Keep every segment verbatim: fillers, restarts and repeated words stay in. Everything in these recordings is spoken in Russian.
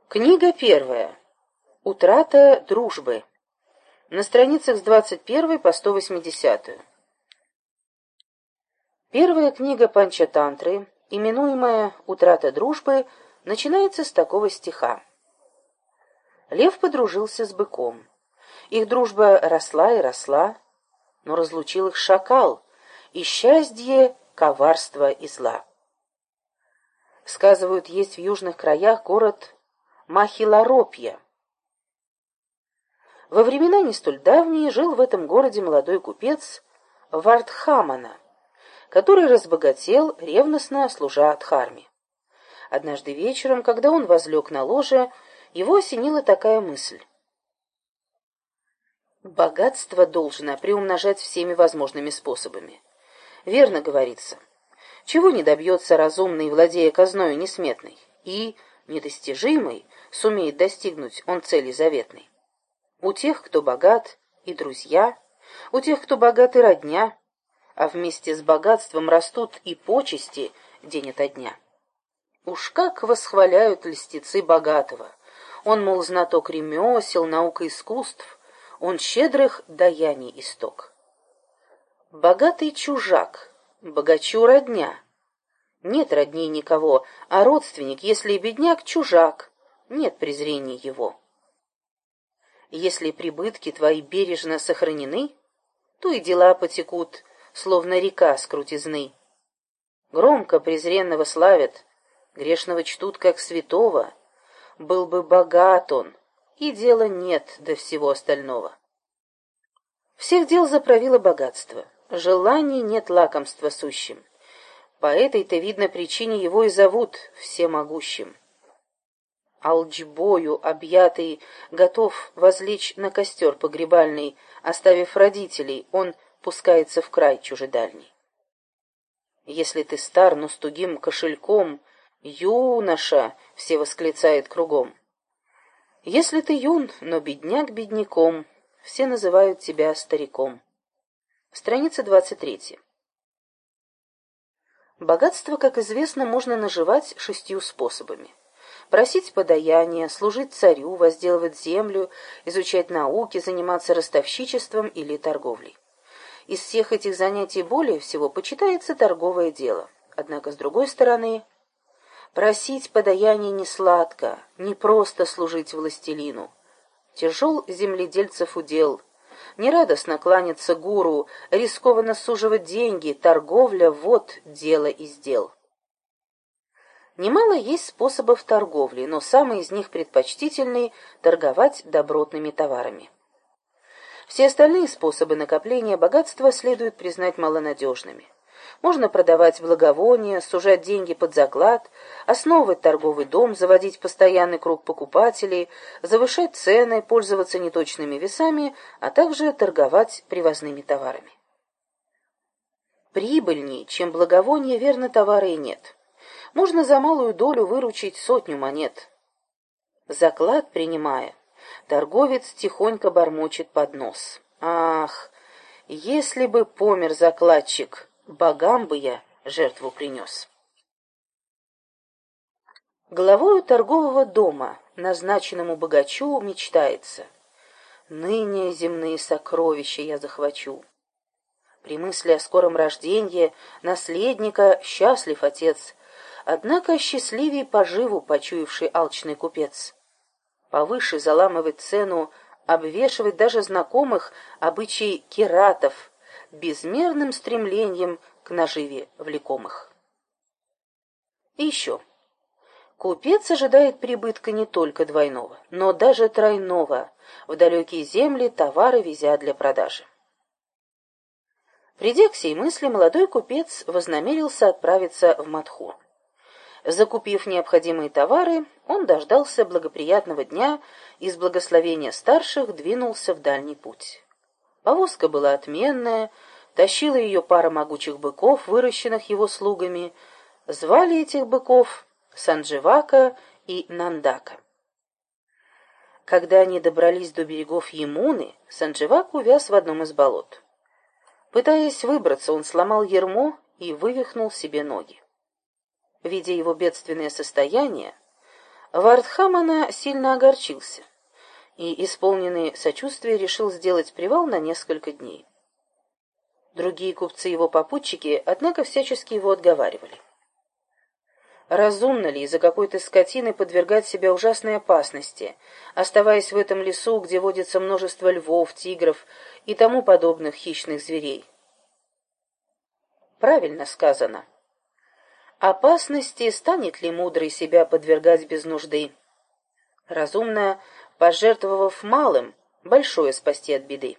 Книга первая. Утрата дружбы. На страницах с двадцать первой по сто восьмидесятую. Первая книга Панчатантры, именуемая «Утрата дружбы», начинается с такого стиха. Лев подружился с быком. Их дружба росла и росла, но разлучил их шакал, и счастье, коварство и зла. Сказывают, есть в южных краях город Махиларопья. Во времена не столь давние жил в этом городе молодой купец Вардхамана, который разбогател, ревностно служа Дхарме. Однажды вечером, когда он возлег на ложе, его осенила такая мысль. Богатство должно приумножать всеми возможными способами. Верно говорится, чего не добьется разумный, владея казною несметной, и недостижимый сумеет достигнуть он цели заветной. У тех, кто богат, и друзья, у тех, кто богат, и родня, а вместе с богатством растут и почести день ото дня. Уж как восхваляют льстецы богатого! Он, мол, знаток ремесел, наук и искусств, он щедрых даяний исток. Богатый чужак, богачу родня. Нет родни никого, а родственник, если и бедняк, чужак, нет презрения его. Если прибытки твои бережно сохранены, то и дела потекут, словно река с крутизны. Громко презренного славят, грешного чтут, как святого. Был бы богат он, и дела нет до всего остального. Всех дел заправило богатство, желаний нет лакомства сущим. По этой-то, видно, причине его и зовут всемогущим. Алчбою объятый, готов возлечь на костер погребальный, оставив родителей, он пускается в край чужедальний. Если ты стар, но с тугим кошельком, юноша, все восклицает кругом. Если ты юн, но бедняк бедняком, все называют тебя стариком. Страница двадцать третья. Богатство, как известно, можно наживать шестью способами. Просить подаяния, служить царю, возделывать землю, изучать науки, заниматься ростовщичеством или торговлей. Из всех этих занятий более всего почитается торговое дело. Однако, с другой стороны, просить подаяния не сладко, не просто служить властелину. Тяжел земледельцев удел, нерадостно кланяться гуру, рискованно суживать деньги, торговля — вот дело из дел. Немало есть способов торговли, но самый из них предпочтительный – торговать добротными товарами. Все остальные способы накопления богатства следует признать малонадежными. Можно продавать благовония, сужать деньги под заклад, основывать торговый дом, заводить постоянный круг покупателей, завышать цены, пользоваться неточными весами, а также торговать привозными товарами. Прибыльней, чем благовония, верно, товара и нет. Можно за малую долю выручить сотню монет. Заклад принимая, торговец тихонько бормочет под нос. Ах, если бы помер закладчик, богам бы я жертву принес. Главою торгового дома, назначенному богачу, мечтается: ныне земные сокровища я захвачу. При мысли о скором рождении наследника счастлив отец, однако счастливее поживу почуявший алчный купец. Повыше заламывать цену, обвешивать даже знакомых обычай кератов, безмерным стремлением к наживе влекомых. И еще. Купец ожидает прибытка не только двойного, но даже тройного, в далекие земли товары везя для продажи. Придя к сей мысли, молодой купец вознамерился отправиться в Мадхур. Закупив необходимые товары, он дождался благоприятного дня и с благословения старших двинулся в дальний путь. Повозка была отменная, тащила ее пара могучих быков, выращенных его слугами. Звали этих быков Сандживака и Нандака. Когда они добрались до берегов Ямуны, Сандживака увяз в одном из болот. Пытаясь выбраться, он сломал ярмо и вывихнул себе ноги. Видя его бедственное состояние, Вардхамана сильно огорчился и, исполненный сочувствия, решил сделать привал на несколько дней. Другие купцы-его-попутчики, однако, всячески его отговаривали. Разумно ли из-за какой-то скотины подвергать себя ужасной опасности, оставаясь в этом лесу, где водится множество львов, тигров и тому подобных хищных зверей? Правильно сказано. Опасности станет ли мудрый себя подвергать без нужды? Разумно, пожертвовав малым, большое спасти от беды.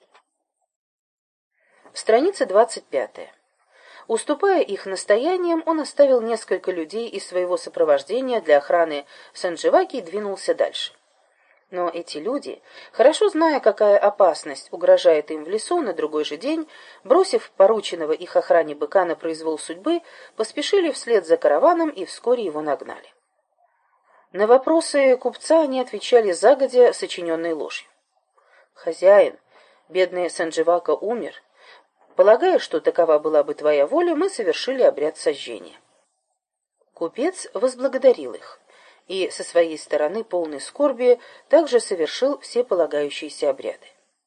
Страница двадцать пятая. Уступая их настояниям, он оставил несколько людей из своего сопровождения для охраны Сандживаки и двинулся дальше. Но эти люди, хорошо зная, какая опасность угрожает им в лесу, на другой же день, бросив порученного их охране быка на произвол судьбы, поспешили вслед за караваном и вскоре его нагнали. На вопросы купца они отвечали загодя сочиненной ложью. «Хозяин, бедный Сандживака умер. Полагая, что такова была бы твоя воля, мы совершили обряд сожжения». Купец возблагодарил их и со своей стороны, полной скорби, также совершил все полагающиеся обряды.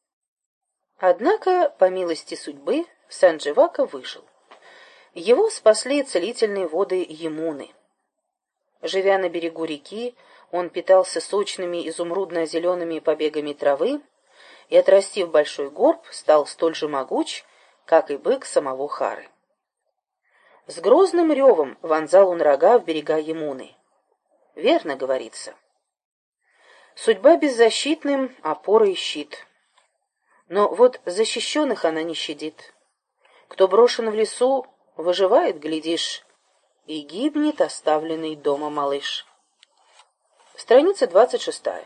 Однако, по милости судьбы, Сандживака выжил. Его спасли целительные воды Ямуны. Живя на берегу реки, он питался сочными изумрудно-зелеными побегами травы и, отрастив большой горб, стал столь же могуч, как и бык самого Хары. С грозным ревом вонзал он рога в берега Ямуны. Верно говорится. Судьба беззащитным — опора и щит. Но вот защищенных она не щадит. Кто брошен в лесу, выживает, глядишь, и гибнет оставленный дома малыш. Страница двадцать шестая.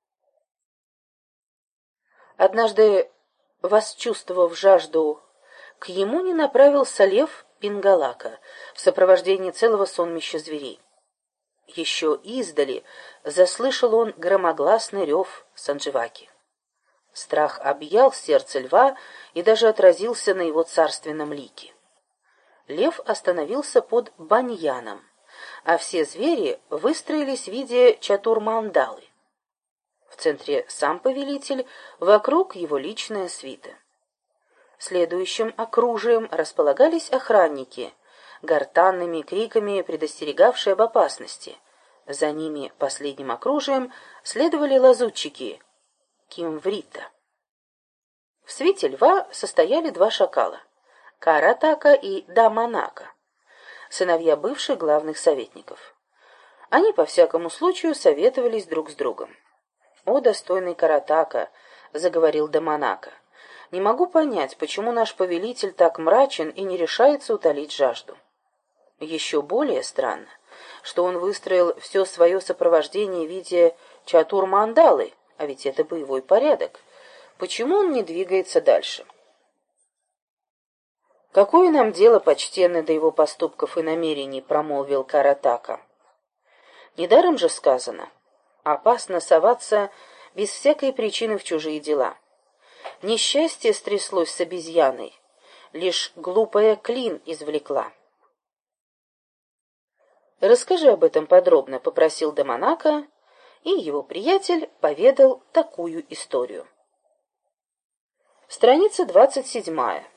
Однажды, восчувствовав жажду, к Ямуне направился лев Пингалака в сопровождении целого сонмища зверей. Еще издали заслышал он громогласный рев Сандживаки. Страх объял сердце льва и даже отразился на его царственном лике. Лев остановился под баньяном, а все звери выстроились в виде чатурмандалы. В центре сам повелитель, вокруг его личная свита. Следующим окружием располагались охранники, гортанными криками предостерегавшие об опасности. За ними последним окружием следовали лазутчики Кимврита. В свите льва состояли два шакала — Каратака и Даманака, сыновья бывших главных советников. Они по всякому случаю советовались друг с другом. «О, достойный Каратака!» — заговорил Даманака. «Не могу понять, почему наш повелитель так мрачен и не решается утолить жажду. Еще более странно, что он выстроил все свое сопровождение в виде чатур-мандалы, а ведь это боевой порядок. Почему он не двигается дальше?» «Какое нам дело, почтенный, до его поступков и намерений?» — промолвил Каратака. «Недаром же сказано, опасно соваться без всякой причины в чужие дела. Несчастье стряслось с обезьяной, лишь глупая клин извлекла». «Расскажи об этом подробно», — попросил Даманака, и его приятель поведал такую историю. Страница двадцать седьмая.